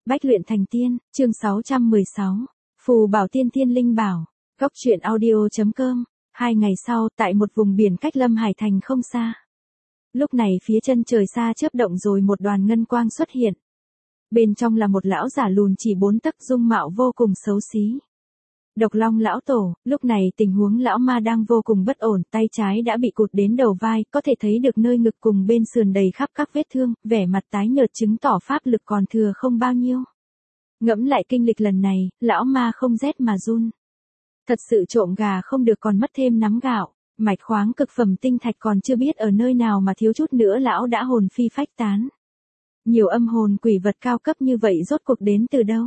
Bách luyện thành tiên, chương 616. Phù bảo tiên tiên linh bảo. Góc truyện audio.com. 2 ngày sau, tại một vùng biển cách Lâm Hải Thành không xa. Lúc này phía chân trời xa chớp động rồi một đoàn ngân quang xuất hiện. Bên trong là một lão giả lùn chỉ 4 tấc, dung mạo vô cùng xấu xí. Độc Long lão tổ, lúc này tình huống lão ma đang vô cùng bất ổn, tay trái đã bị cụt đến đầu vai, có thể thấy được nơi ngực cùng bên sườn đầy khắp các vết thương, vẻ mặt tái nhợt chứng tỏ pháp lực còn thừa không bao nhiêu. Ngẫm lại kinh lịch lần này, lão ma không rét mà run. Thật sự trộm gà không được còn mất thêm nắm gạo, mạch khoáng cực phẩm tinh thạch còn chưa biết ở nơi nào mà thiếu chút nữa lão đã hồn phi phách tán. Nhiều âm hồn quỷ vật cao cấp như vậy rốt cuộc đến từ đâu?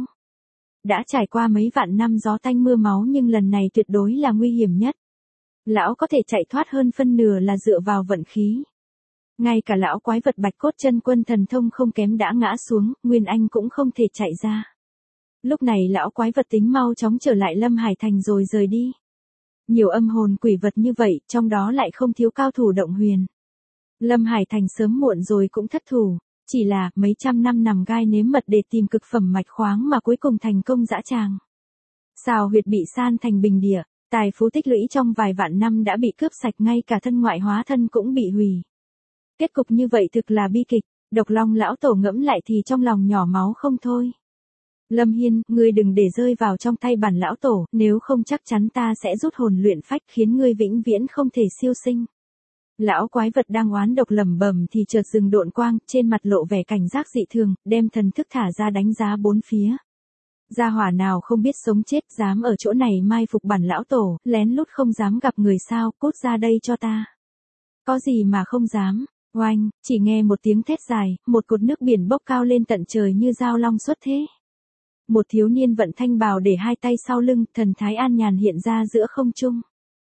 Đã trải qua mấy vạn năm gió tanh mưa máu nhưng lần này tuyệt đối là nguy hiểm nhất. Lão có thể chạy thoát hơn phân nửa là dựa vào vận khí. Ngay cả lão quái vật bạch cốt chân quân thần thông không kém đã ngã xuống, Nguyên Anh cũng không thể chạy ra. Lúc này lão quái vật tính mau chóng trở lại Lâm Hải Thành rồi rời đi. Nhiều âm hồn quỷ vật như vậy, trong đó lại không thiếu cao thủ động huyền. Lâm Hải Thành sớm muộn rồi cũng thất thủ. Chỉ là mấy trăm năm nằm gai nếm mật để tìm cực phẩm mạch khoáng mà cuối cùng thành công dã tràng. Xào huyệt bị san thành bình địa, tài phú tích lũy trong vài vạn năm đã bị cướp sạch, ngay cả thân ngoại hóa thân cũng bị hủy. Kết cục như vậy thực là bi kịch, Độc Long lão tổ ngẫm lại thì trong lòng nhỏ máu không thôi. Lâm Hiên, ngươi đừng để rơi vào trong tay bản lão tổ, nếu không chắc chắn ta sẽ rút hồn luyện phách khiến ngươi vĩnh viễn không thể siêu sinh. Lão quái vật đang oán độc lẩm bẩm thì chợt dừng độn quang, trên mặt lộ vẻ cảnh giác dị thường, đem thần thức thả ra đánh giá bốn phía. Gia hỏa nào không biết sống chết dám ở chỗ này mai phục bản lão tổ, lén lút không dám gặp người sao, cút ra đây cho ta. Có gì mà không dám, oanh, chỉ nghe một tiếng thét dài, một cột nước biển bốc cao lên tận trời như dao long xuất thế. Một thiếu niên vận thanh bào để hai tay sau lưng, thần thái an nhàn hiện ra giữa không trung.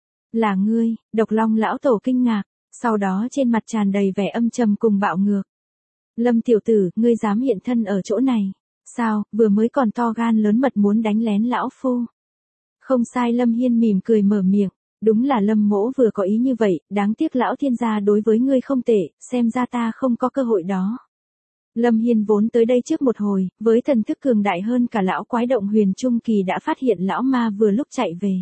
Là ngươi, Độc Long lão tổ kinh ngạc. Sau đó trên mặt tràn đầy vẻ âm trầm cùng bạo ngược. Lâm tiểu tử, ngươi dám hiện thân ở chỗ này. Sao, vừa mới còn to gan lớn mật muốn đánh lén lão phu. Không sai, Lâm Hiên mỉm cười mở miệng. Đúng là Lâm mỗ vừa có ý như vậy, đáng tiếc lão thiên gia đối với ngươi không tệ, xem ra ta không có cơ hội đó. Lâm Hiên vốn tới đây trước một hồi, với thần thức cường đại hơn cả lão quái động huyền trung kỳ đã phát hiện lão ma vừa lúc chạy về.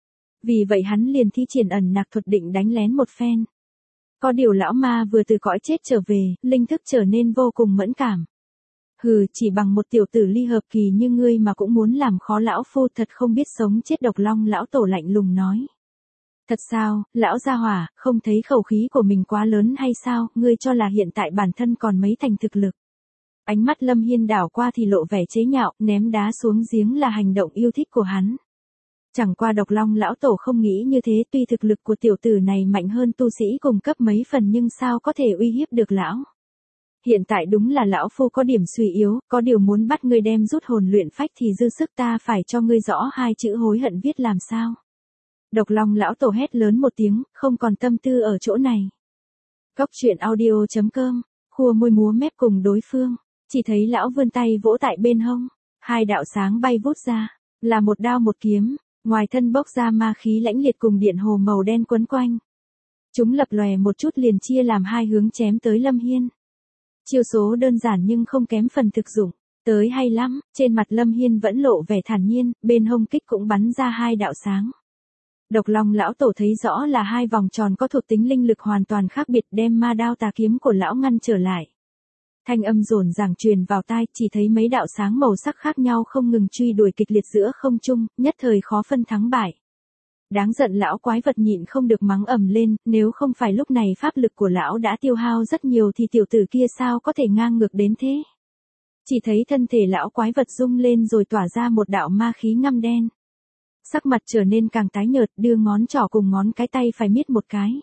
Vì vậy hắn liền thi triển ẩn nặc thuật định đánh lén một phen. Có điều lão ma vừa từ cõi chết trở về, linh thức trở nên vô cùng mẫn cảm. Hừ, chỉ bằng một tiểu tử ly hợp kỳ như ngươi mà cũng muốn làm khó lão phu, thật không biết sống chết. Độc Long lão tổ lạnh lùng nói. Thật sao, lão gia hỏa, không thấy khẩu khí của mình quá lớn hay sao, ngươi cho là hiện tại bản thân còn mấy thành thực lực. Ánh mắt Lâm Hiên đảo qua thì lộ vẻ chế nhạo, ném đá xuống giếng là hành động yêu thích của hắn. Chẳng qua Độc Long lão tổ không nghĩ như thế, tuy thực lực của tiểu tử này mạnh hơn tu sĩ cùng cấp mấy phần nhưng sao có thể uy hiếp được lão. Hiện tại đúng là lão phu có điểm suy yếu, có điều muốn bắt ngươi đem rút hồn luyện phách thì dư sức, ta phải cho ngươi rõ hai chữ hối hận viết làm sao. Độc Long lão tổ hét lớn một tiếng, không còn tâm tư ở chỗ này. Góc truyện audio.com, khua môi múa mép cùng đối phương, chỉ thấy lão vươn tay vỗ tại bên hông, hai đạo sáng bay vút ra, là một đao một kiếm. Ngoài thân bốc ra ma khí lãnh liệt cùng điện hồ màu đen quấn quanh. Chúng lập lòe một chút liền chia làm hai hướng chém tới Lâm Hiên. Chiêu số đơn giản nhưng không kém phần thực dụng. Tới hay lắm, trên mặt Lâm Hiên vẫn lộ vẻ thản nhiên, bên hông kích cũng bắn ra hai đạo sáng. Độc Long lão tổ thấy rõ là hai vòng tròn có thuộc tính linh lực hoàn toàn khác biệt, đem ma đao tà kiếm của lão ngăn trở lại. Thanh âm rồn ràng truyền vào tai, chỉ thấy mấy đạo sáng màu sắc khác nhau không ngừng truy đuổi kịch liệt giữa không trung, nhất thời khó phân thắng bại. Đáng giận, lão quái vật nhịn không được mắng ầm lên, nếu không phải lúc này pháp lực của lão đã tiêu hao rất nhiều thì tiểu tử kia sao có thể ngang ngược đến thế. Chỉ thấy thân thể lão quái vật rung lên rồi tỏa ra một đạo ma khí ngăm đen. Sắc mặt trở nên càng tái nhợt, đưa ngón trỏ cùng ngón cái tay phải miết một cái.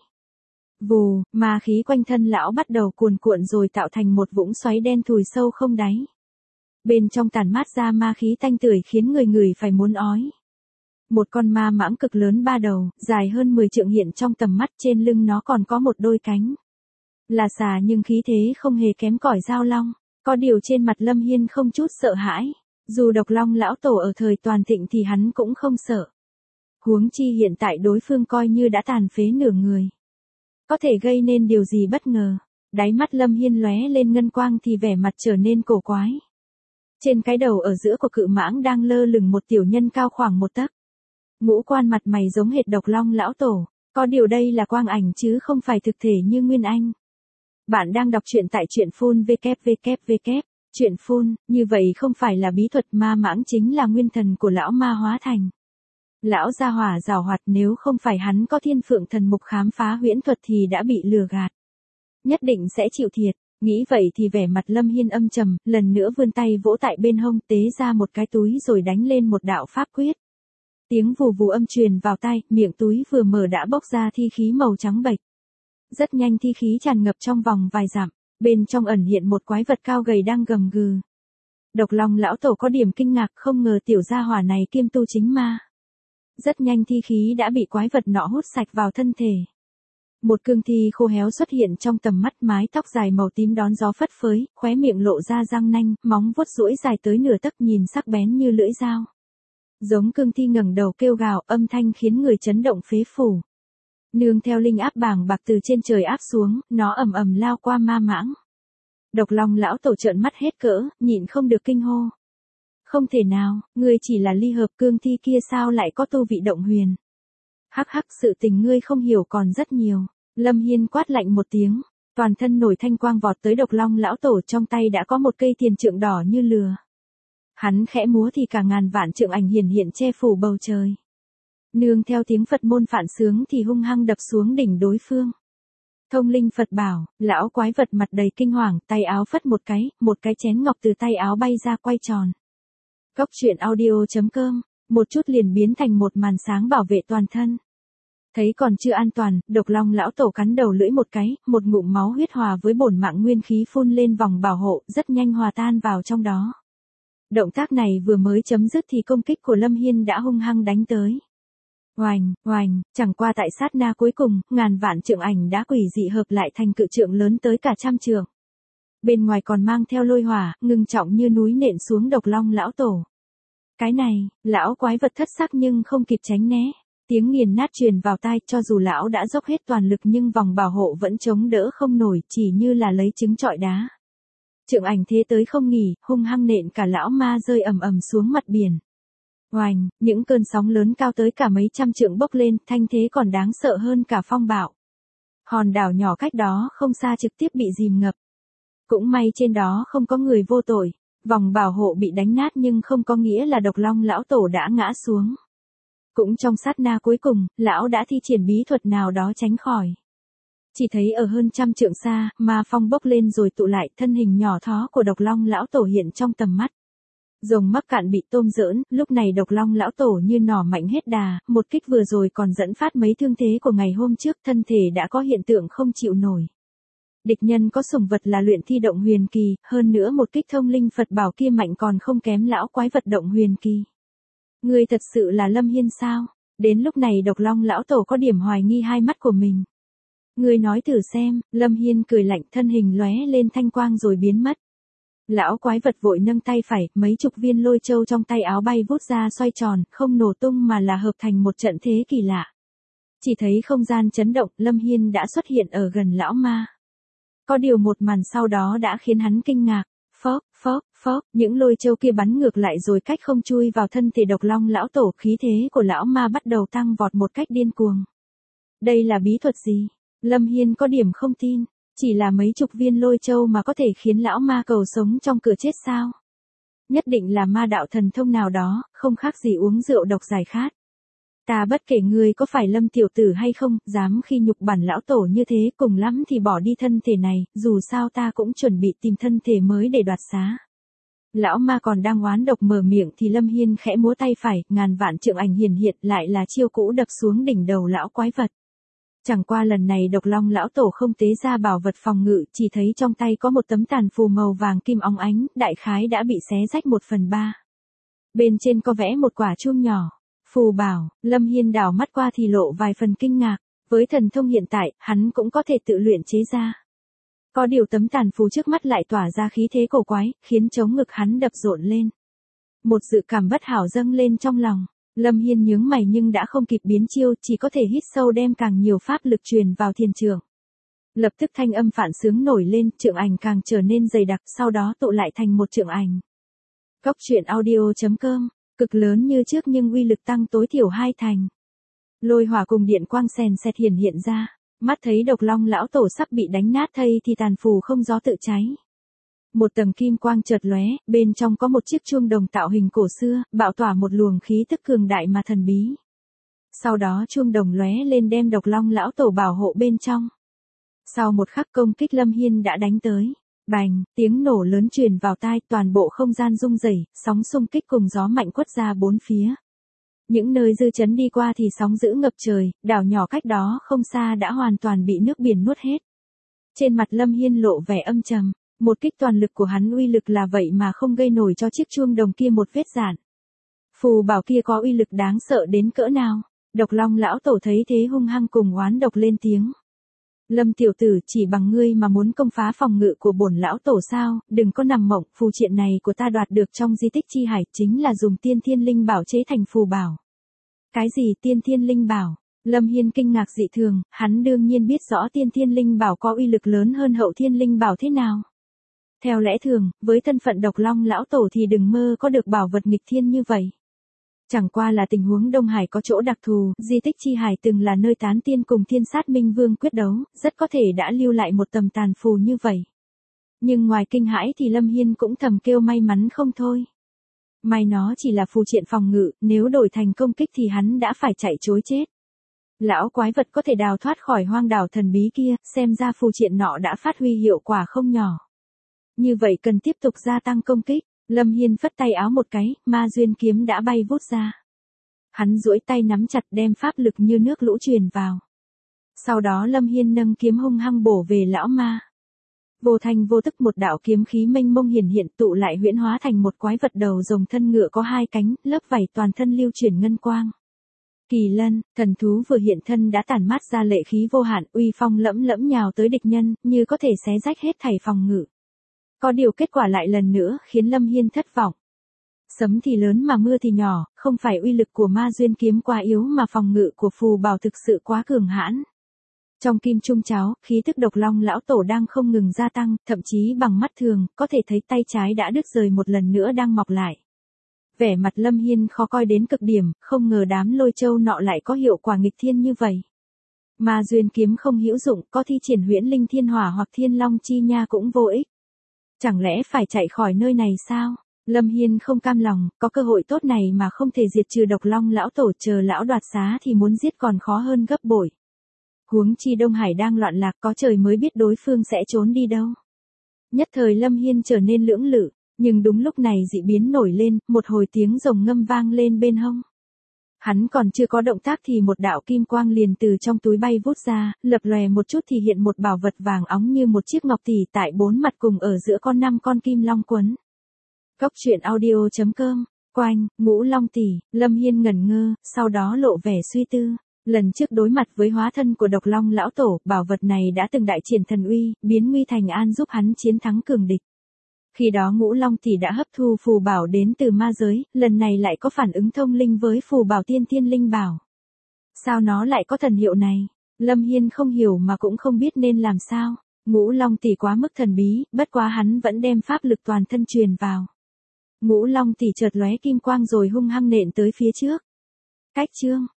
Vù, ma khí quanh thân lão bắt đầu cuồn cuộn rồi tạo thành một vũng xoáy đen thùi sâu không đáy. Bên trong tản mát ra ma khí tanh tưởi khiến người ngửi phải muốn ói. Một con ma mãng cực lớn ba đầu, dài hơn 10 trượng hiện trong tầm mắt, trên lưng nó còn có một đôi cánh. Là xà nhưng khí thế không hề kém cỏi dao long, có điều trên mặt Lâm Hiên không chút sợ hãi. Dù Độc Long lão tổ ở thời toàn thịnh thì hắn cũng không sợ. Huống chi hiện tại đối phương coi như đã tàn phế nửa người. Có thể gây nên điều gì bất ngờ. Đáy mắt Lâm Hiên lóe lên ngân quang thì vẻ mặt trở nên cổ quái. Trên cái đầu ở giữa của cự mãng đang lơ lửng một tiểu nhân cao khoảng 1 tấc. Ngũ quan mặt mày giống hệt Độc Long lão tổ, có điều đây là quang ảnh chứ không phải thực thể như Nguyên Anh. Bạn đang đọc truyện tại truyện phun www. Truyện phun, như vậy không phải là bí thuật ma mãng chính là nguyên thần của lão ma hóa thành. Lão gia hỏa giàu hoạt, nếu không phải hắn có thiên phượng thần mục khám phá huyễn thuật thì đã bị lừa gạt. Nhất định sẽ chịu thiệt, nghĩ vậy thì vẻ mặt Lâm Hiên âm trầm, lần nữa vươn tay vỗ tại bên hông tế ra một cái túi rồi đánh lên một đạo pháp quyết. Tiếng vù vù âm truyền vào tai, miệng túi vừa mở đã bốc ra thi khí màu trắng bệch. Rất nhanh thi khí tràn ngập trong vòng vài dặm, bên trong ẩn hiện một quái vật cao gầy đang gầm gừ. Độc Long lão tổ có điểm kinh ngạc, không ngờ tiểu gia hỏa này kiêm tu chính ma. Rất nhanh thi khí đã bị quái vật nọ hút sạch vào thân thể. Một cương thi khô héo xuất hiện trong tầm mắt, mái tóc dài màu tím đón gió phất phới, khóe miệng lộ ra răng nanh, móng vuốt duỗi dài tới nửa tấc nhìn sắc bén như lưỡi dao. Giống cương thi ngẩng đầu kêu gào, âm thanh khiến người chấn động phế phủ. Nương theo linh áp bàng bạc từ trên trời áp xuống, nó ầm ầm lao qua ma mãng. Độc Long lão tổ trợn mắt hết cỡ, nhịn không được kinh hô. Không thể nào, ngươi chỉ là ly hợp, cương thi kia sao lại có tu vị động huyền. Hắc hắc, sự tình ngươi không hiểu còn rất nhiều. Lâm Hiên quát lạnh một tiếng, toàn thân nổi thanh quang vọt tới Độc Long lão tổ, trong tay đã có một cây tiền trượng đỏ như lửa. Hắn khẽ múa thì cả ngàn vạn trượng ảnh hiển hiện che phủ bầu trời. Nương theo tiếng Phật môn phản sướng thì hung hăng đập xuống đỉnh đối phương. Thông linh Phật bảo, lão quái vật mặt đầy kinh hoàng, tay áo phất một cái chén ngọc từ tay áo bay ra quay tròn. Cốc truyện audio.com, một chút liền biến thành một màn sáng bảo vệ toàn thân. Thấy còn chưa an toàn, Độc Long lão tổ cắn đầu lưỡi một ngụm máu huyết hòa với bổn mạng nguyên khí phun lên vòng bảo hộ, rất nhanh hòa tan vào trong đó. Động tác này vừa mới chấm dứt thì công kích của Lâm Hiên đã hung hăng đánh tới. Oành, oành, chẳng qua tại sát na cuối cùng, ngàn vạn trượng ảnh đã quỷ dị hợp lại thành cự trượng lớn tới cả 100 trượng. Bên ngoài còn mang theo lôi hỏa, ngưng trọng như núi nện xuống Độc Long lão tổ. Cái này, lão quái vật thất sắc nhưng không kịp tránh né. Tiếng nghiền nát truyền vào tai, cho dù lão đã dốc hết toàn lực nhưng vòng bảo hộ vẫn chống đỡ không nổi, chỉ như là lấy trứng trọi đá. Trượng ảnh thế tới không nghỉ, hung hăng nện cả lão ma rơi ầm ầm xuống mặt biển. Oành, những cơn sóng lớn cao tới cả mấy trăm trượng bốc lên, thanh thế còn đáng sợ hơn cả phong bạo. Hòn đảo nhỏ cách đó không xa trực tiếp bị dìm ngập. Cũng may trên đó không có người vô tội, vòng bảo hộ bị đánh nát nhưng không có nghĩa là Độc Long lão tổ đã ngã xuống. Cũng trong sát na cuối cùng, lão đã thi triển bí thuật nào đó tránh khỏi. Chỉ thấy ở hơn 100 trượng xa, ma phong bốc lên rồi tụ lại, thân hình nhỏ thó của Độc Long lão tổ hiện trong tầm mắt. Rồng mắc cạn bị tôm giỡn, lúc này Độc Long lão tổ như nỏ mạnh hết đà, một kích vừa rồi còn dẫn phát mấy thương thế của ngày hôm trước, thân thể đã có hiện tượng không chịu nổi. Địch nhân có sủng vật là luyện thi động huyền kỳ, hơn nữa một kích thông linh Phật bảo kia mạnh còn không kém lão quái vật động huyền kỳ. Ngươi thật sự là Lâm Hiên sao? Đến lúc này Độc Long lão tổ có điểm hoài nghi hai mắt của mình. Ngươi nói thử xem, Lâm Hiên cười lạnh, thân hình lóe lên thanh quang rồi biến mất. Lão quái vật vội nâng tay phải, mấy chục viên lôi châu trong tay áo bay vút ra xoay tròn, không nổ tung mà là hợp thành một trận thế kỳ lạ. Chỉ thấy không gian chấn động, Lâm Hiên đã xuất hiện ở gần lão ma. Có điều một màn sau đó đã khiến hắn kinh ngạc. Phốc, những lôi châu kia bắn ngược lại rồi cách không chui vào thân thể Độc Long lão tổ, khí thế của lão ma bắt đầu tăng vọt một cách điên cuồng. Đây là bí thuật gì? Lâm Hiên có điểm không tin, chỉ là mấy chục viên lôi châu mà có thể khiến lão ma cầu sống trong cửa chết sao? Nhất định là ma đạo thần thông nào đó, không khác gì uống rượu độc giải khát. Ta bất kể ngươi có phải Lâm tiểu tử hay không, dám khi nhục bản lão tổ như thế, cùng lắm thì bỏ đi thân thể này, dù sao ta cũng chuẩn bị tìm thân thể mới để đoạt xá. Lão ma còn đang oán độc mở miệng thì Lâm Hiên khẽ múa tay phải, ngàn vạn trượng ảnh hiển hiện lại là chiêu cũ đập xuống đỉnh đầu lão quái vật. Chẳng qua lần này Độc Long lão tổ không tế ra bảo vật phòng ngự, chỉ thấy trong tay có một tấm tàn phù màu vàng kim óng ánh, đại khái đã bị xé rách 1/3. Bên trên có vẽ một quả chuông nhỏ. Phù bảo, Lâm Hiên đảo mắt qua thì lộ vài phần kinh ngạc, với thần thông hiện tại, hắn cũng có thể tự luyện chế ra. Có điều tấm tàn phù trước mắt lại tỏa ra khí thế cổ quái, khiến trống ngực hắn đập rộn lên. Một dự cảm bất hảo dâng lên trong lòng, Lâm Hiên nhướng mày nhưng đã không kịp biến chiêu, chỉ có thể hít sâu đem càng nhiều pháp lực truyền vào thiền trượng. Lập tức thanh âm phản sướng nổi lên, trượng ảnh càng trở nên dày đặc, sau đó tụ lại thành một trượng ảnh. Cốc truyện audio.com, cực lớn như trước nhưng uy lực tăng tối thiểu 2 thành. Lôi hỏa cùng điện quang sèn sẹt hiện ra, mắt thấy Độc Long lão tổ sắp bị đánh nát thây thì tàn phù không gió tự cháy. Một tầng kim quang chợt lóe, bên trong có một chiếc chuông đồng tạo hình cổ xưa, bạo tỏa một luồng khí tức cường đại mà thần bí. Sau đó chuông đồng lóe lên đem Độc Long lão tổ bảo hộ bên trong. Sau một khắc công kích Lâm Hiên đã đánh tới. Bành, tiếng nổ lớn truyền vào tai, toàn bộ không gian rung rẩy, sóng xung kích cùng gió mạnh quất ra bốn phía. Những nơi dư chấn đi qua thì sóng dữ ngập trời, đảo nhỏ cách đó không xa đã hoàn toàn bị nước biển nuốt hết. Trên mặt Lâm Hiên lộ vẻ âm trầm, một kích toàn lực của hắn uy lực là vậy mà không gây nổi cho chiếc chuông đồng kia một vết rạn. Phù bảo kia có uy lực đáng sợ đến cỡ nào? Độc Long lão tổ thấy thế hung hăng cùng oán độc lên tiếng. Lâm tiểu tử, chỉ bằng ngươi mà muốn công phá phòng ngự của bổn lão tổ sao? Đừng có nằm mộng, phù triện này của ta đoạt được trong di tích chi hải chính là dùng tiên thiên linh bảo chế thành phù bảo. Cái gì tiên thiên linh bảo? Lâm Hiên kinh ngạc dị thường, hắn đương nhiên biết rõ tiên thiên linh bảo có uy lực lớn hơn hậu thiên linh bảo thế nào. Theo lẽ thường, với thân phận Độc Long lão tổ thì đừng mơ có được bảo vật nghịch thiên như vậy. Chẳng qua là tình huống Đông Hải có chỗ đặc thù, di tích chi hải từng là nơi tán tiên cùng Thiên Sát Minh Vương quyết đấu, rất có thể đã lưu lại một tầm tàn phù như vậy. Nhưng ngoài kinh hãi thì Lâm Hiên cũng thầm kêu may mắn không thôi. May nó chỉ là phù triện phòng ngự, nếu đổi thành công kích thì hắn đã phải chạy trối chết. Lão quái vật có thể đào thoát khỏi hoang đảo thần bí kia, xem ra phù triện nọ đã phát huy hiệu quả không nhỏ. Như vậy cần tiếp tục gia tăng công kích. Lâm Hiên phất tay áo một cái, ma duyên kiếm đã bay vút ra. Hắn duỗi tay nắm chặt đem pháp lực như nước lũ truyền vào. Sau đó Lâm Hiên nâng kiếm hung hăng bổ về lão ma. Vô thành vô tức một đạo kiếm khí mênh mông hiện tụ lại huyễn hóa thành một quái vật đầu rồng thân ngựa có 2 cánh, lớp vảy toàn thân lưu chuyển ngân quang. Kỳ lân, thần thú vừa hiện thân đã tản mát ra lệ khí vô hạn, uy phong lẫm lẫm nhào tới địch nhân, như có thể xé rách hết thảy phòng ngự. Có điều kết quả lại lần nữa khiến Lâm Hiên thất vọng. Sấm thì lớn mà mưa thì nhỏ, không phải uy lực của ma duyên kiếm quá yếu mà phòng ngự của phù bảo thực sự quá cường hãn. Trong kim trung cháo, khí tức Độc Long lão tổ đang không ngừng gia tăng, thậm chí bằng mắt thường, có thể thấy tay trái đã đứt rời một lần nữa đang mọc lại. Vẻ mặt Lâm Hiên khó coi đến cực điểm, không ngờ đám lôi châu nọ lại có hiệu quả nghịch thiên như vậy. Ma duyên kiếm không hữu dụng, có thi triển huyễn linh thiên hỏa hoặc thiên long chi nha cũng vô ích. Chẳng lẽ phải chạy khỏi nơi này sao? Lâm Hiên không cam lòng, có cơ hội tốt này mà không thể diệt trừ Độc Long lão tổ, chờ lão đoạt xá thì muốn giết còn khó hơn gấp bội. Huống chi Đông Hải đang loạn lạc, có trời mới biết đối phương sẽ trốn đi đâu. Nhất thời Lâm Hiên trở nên lưỡng lự, nhưng đúng lúc này dị biến nổi lên, một hồi tiếng rồng ngâm vang lên bên hông. Hắn còn chưa có động tác thì một đạo kim quang liền từ trong túi bay vút ra, lập lòe một chút thì hiện một bảo vật vàng óng như một chiếc ngọc tỷ tại 4 mặt cùng ở giữa 5 con kim long quấn. Cốc truyện audio.com, Quanh, Ngũ Long tỷ, Lâm Hiên ngẩn ngơ, sau đó lộ vẻ suy tư. Lần trước đối mặt với hóa thân của Độc Long lão tổ, bảo vật này đã từng đại triển thần uy, biến nguy thành an giúp hắn chiến thắng cường địch. Khi đó Ngũ Long tỷ đã hấp thu phù bảo đến từ ma giới, lần này lại có phản ứng thông linh với phù bảo tiên thiên linh bảo. Sao nó lại có thần hiệu này? Lâm Hiên không hiểu mà cũng không biết nên làm sao. Ngũ Long tỷ quá mức thần bí, bất quá hắn vẫn đem pháp lực toàn thân truyền vào. Ngũ Long tỷ chợt lóe kim quang rồi hung hăng nện tới phía trước. Cách chương